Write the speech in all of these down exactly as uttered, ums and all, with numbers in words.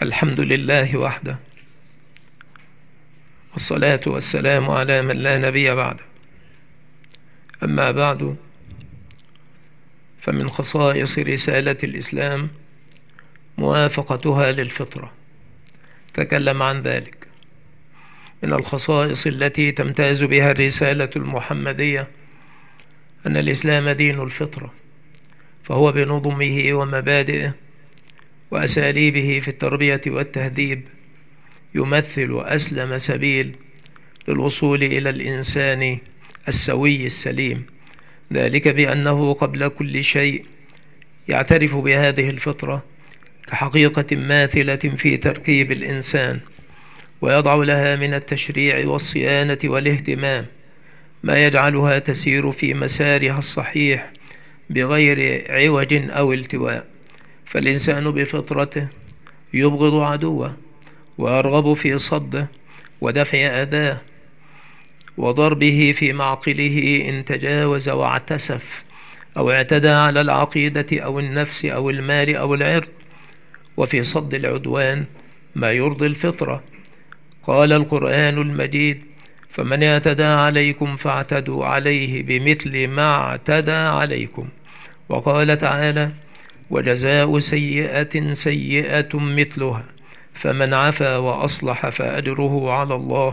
الحمد لله وحده، والصلاة والسلام على من لا نبي بعده. أما بعد، فمن خصائص رسالة الإسلام موافقتها للفطرة. تكلم عن ذلك. من الخصائص التي تمتاز بها الرسالة المحمدية أن الإسلام دين الفطرة، فهو بنظمه ومبادئه وأساليبه في التربية والتهذيب يمثل أسلم سبيل للوصول إلى الإنسان السوي السليم، ذلك بأنه قبل كل شيء يعترف بهذه الفطرة كحقيقة ماثلة في تركيب الإنسان، ويضع لها من التشريع والصيانة والاهتمام ما يجعلها تسير في مسارها الصحيح بغير عوج أو التواء. فالإنسان بفطرته يبغض عدوه ويرغب في صده ودفع أذاه وضربه في معقله إن تجاوز واعتسف أو اعتدى على العقيدة أو النفس أو المال أو العرض، وفي صد العدوان ما يرضي الفطرة. قال القرآن المجيد: فمن اعتدى عليكم فاعتدوا عليه بمثل ما اعتدى عليكم. وقال تعالى: وجزاء سيئة سيئة مثلها فمن عفا وأصلح فأجره على الله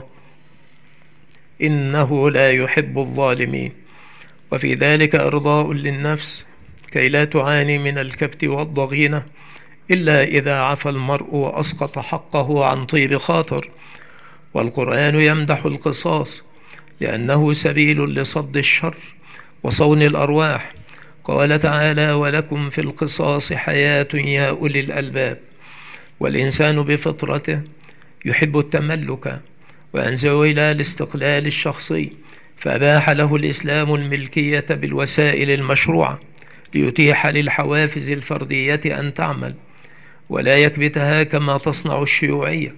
إنه لا يحب الظالمين. وفي ذلك إرضاء للنفس كي لا تعاني من الكبت والضغينة إلا إذا عفا المرء وأسقط حقه عن طيب خاطر. والقرآن يمدح القصاص لأنه سبيل لصد الشر وصون الأرواح. قال تعالى: ولكم في القصاص حياة يا أولي الألباب. والإنسان بفطرته يحب التملك وينزع إلى الاستقلال الشخصي، فأباح له الإسلام الملكية بالوسائل المشروعة ليتيح للحوافز الفردية أن تعمل ولا يكبتها كما تصنع الشيوعية،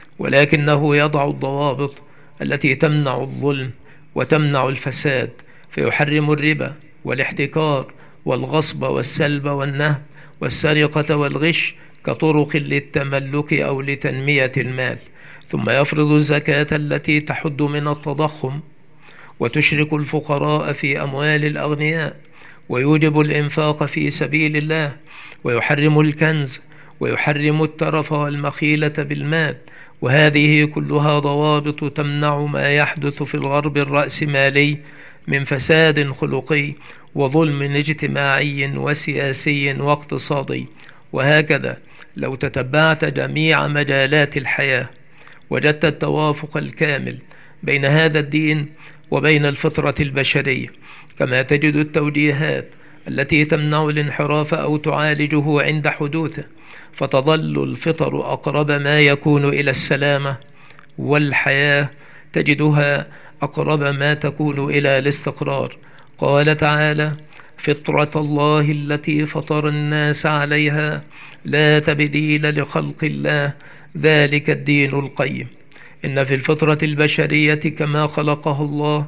ولكنه يضع الضوابط التي تمنع الظلم وتمنع الفساد، فيحرم الربا والاحتكار والغصب والسلب والنهب والسرقة والغش كطرق للتملك أو لتنمية المال، ثم يفرض الزكاة التي تحد من التضخم وتشرك الفقراء في أموال الأغنياء، ويوجب الإنفاق في سبيل الله، ويحرم الكنز ويحرم الترف والمخيلة بالمال. وهذه كلها ضوابط تمنع ما يحدث في الغرب الرأسمالي من فساد خلقي وظلم اجتماعي وسياسي واقتصادي. وهكذا لو تتبعت جميع مجالات الحياة وجدت التوافق الكامل بين هذا الدين وبين الفطرة البشرية، كما تجد التوجيهات التي تمنع الانحراف أو تعالجه عند حدوثه، فتظل الفطر أقرب ما يكون إلى السلامة، والحياة تجدها أقرب ما تكون إلى الاستقرار. قال تعالى: فطرة الله التي فطر الناس عليها لا تبديل لخلق الله ذلك الدين القيم. إن في الفطرة البشرية كما خلقه الله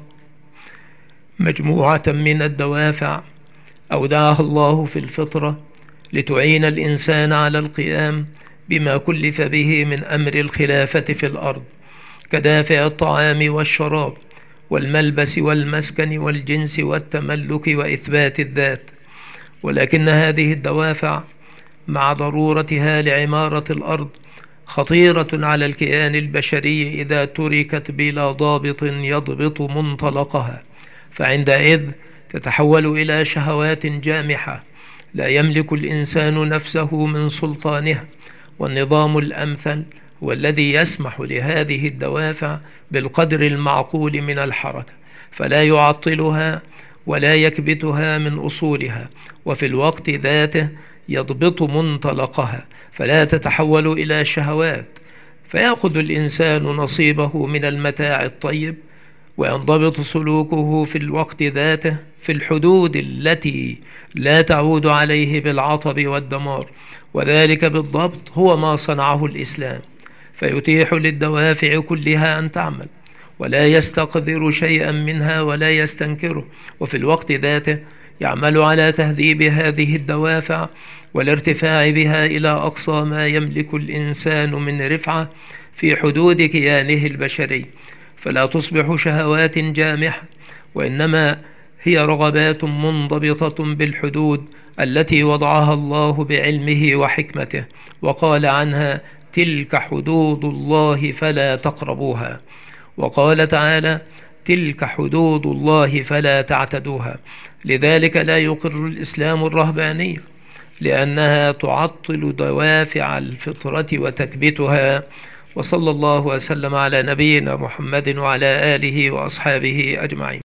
مجموعة من الدوافع أودعها الله في الفطرة لتعين الإنسان على القيام بما كلف به من أمر الخلافة في الأرض، كدافع الطعام والشراب والملبس والمسكن والجنس والتملك وإثبات الذات. ولكن هذه الدوافع مع ضرورتها لعمارة الأرض خطيرة على الكيان البشري إذا تركت بلا ضابط يضبط منطلقها، فعندئذ تتحول إلى شهوات جامحة لا يملك الإنسان نفسه من سلطانها. والنظام الأمثل هو الذي يسمح لهذه الدوافع بالقدر المعقول من الحركة، فلا يعطلها ولا يكبتها من أصولها، وفي الوقت ذاته يضبط منطلقها فلا تتحول إلى شهوات، فيأخذ الإنسان نصيبه من المتاع الطيب وينضبط سلوكه في الوقت ذاته في الحدود التي لا تعود عليه بالعطب والدمار. وذلك بالضبط هو ما صنعه الإسلام، فيتيح للدوافع كلها أن تعمل ولا يستقذر شيئا منها ولا يستنكره، وفي الوقت ذاته يعمل على تهذيب هذه الدوافع والارتفاع بها إلى أقصى ما يملك الإنسان من رفعة في حدود كيانه البشري، فلا تصبح شهوات جامحة، وإنما هي رغبات منضبطة بالحدود التي وضعها الله بعلمه وحكمته، وقال عنها: تلك حدود الله فلا تقربوها. وقال تعالى: تلك حدود الله فلا تعتدوها. لذلك لا يقر الإسلام الرهبانية، لأنها تعطل دوافع الفطرة وتكبتها. وصلى الله وسلم على نبينا محمد وعلى آله وأصحابه أجمعين.